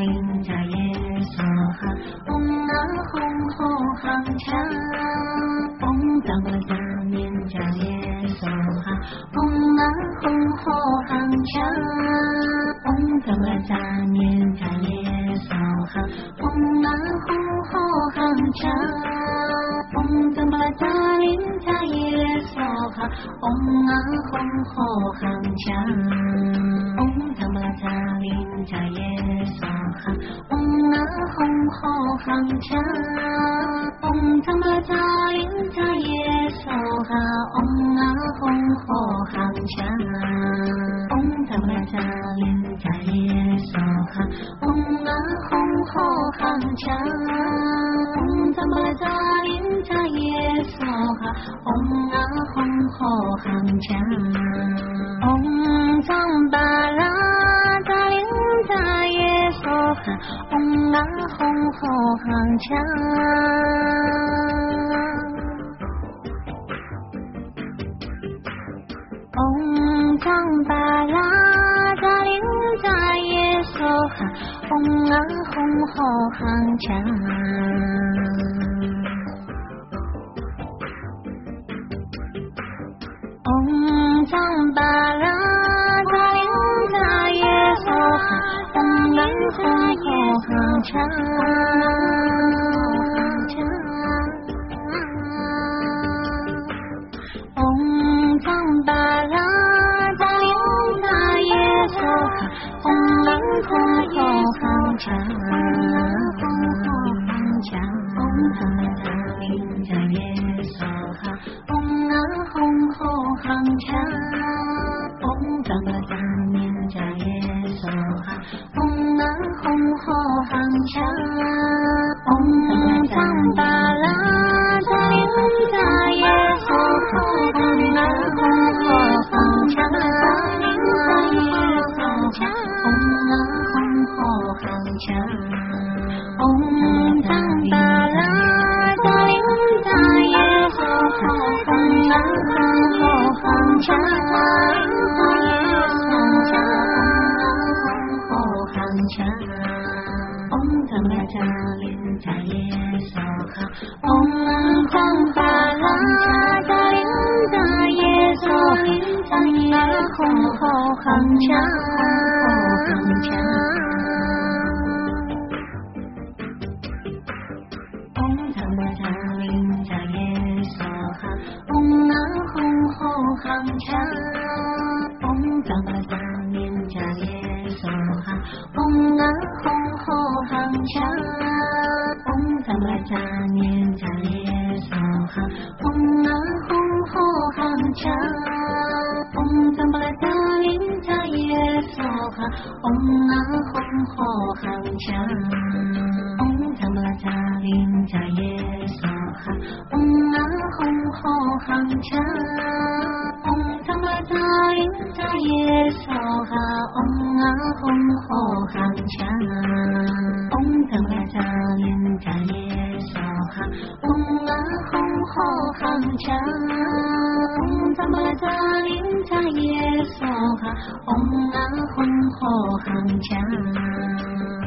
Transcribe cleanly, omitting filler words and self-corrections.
林扎耶娑哈，嗡那吽吼行恰，嗡达摩扎念扎耶娑哈，嗡那吽吼行恰，嗡达摩扎念扎耶娑哈，嗡那吽吼行恰，嗡达摩扎林扎耶娑哈，嗡那吽吼行恰，嗡达摩扎林扎耶娑哈，嗡那吽吼行恰，嗡达摩扎林扎耶娑哈，嗡那吽吼行恰，嗡达摩扎林扎耶娑哈，嗡那吽吼行恰，嗡达摩扎林扎耶娑哈，嗡那吽吼行恰，嗡藏巴拉扎林扎耶娑哈，嗡那吽吼行恰，嗡藏巴拉扎林扎耶娑哈，嗡那吽吼行恰，嗡藏巴拉扎林扎耶娑哈，嗡那吽吼行恰，嗡藏巴拉扎林扎耶娑哈，嗡那吽吼行恰，嗡达摩扎林扎耶娑哈，嗡那吽吼行恰，嗡达摩扎念扎耶娑哈，嗡那吽吼行恰，嗡藏巴拉扎林扎耶娑哈，嗡那吽吼行恰，嗡那吽吼行恰，嗡藏巴拉扎林扎耶娑哈，嗡那吽吼行恰，嗡达摩扎林扎耶娑哈，嗡藏巴拉扎林扎耶娑哈，嗡那吽吼行恰，嗡达摩扎林扎耶娑哈，嗡那吽吼行恰，嗡达摩扎念扎耶娑哈，嗡那吽吼行恰，嗡达摩扎念扎耶娑哈，嗡那吽吼行恰，嗡达摩扎林扎耶娑哈，嗡那吽吼行恰，嗡达摩扎林扎耶娑哈，嗡那吽吼行恰，嗡达摩扎林扎耶娑哈，嗡那吽吼行恰，嗡达摩扎林扎耶娑哈，嗡那吽吼行恰，嗡达摩扎林扎耶娑哈，嗡那吽吼行恰。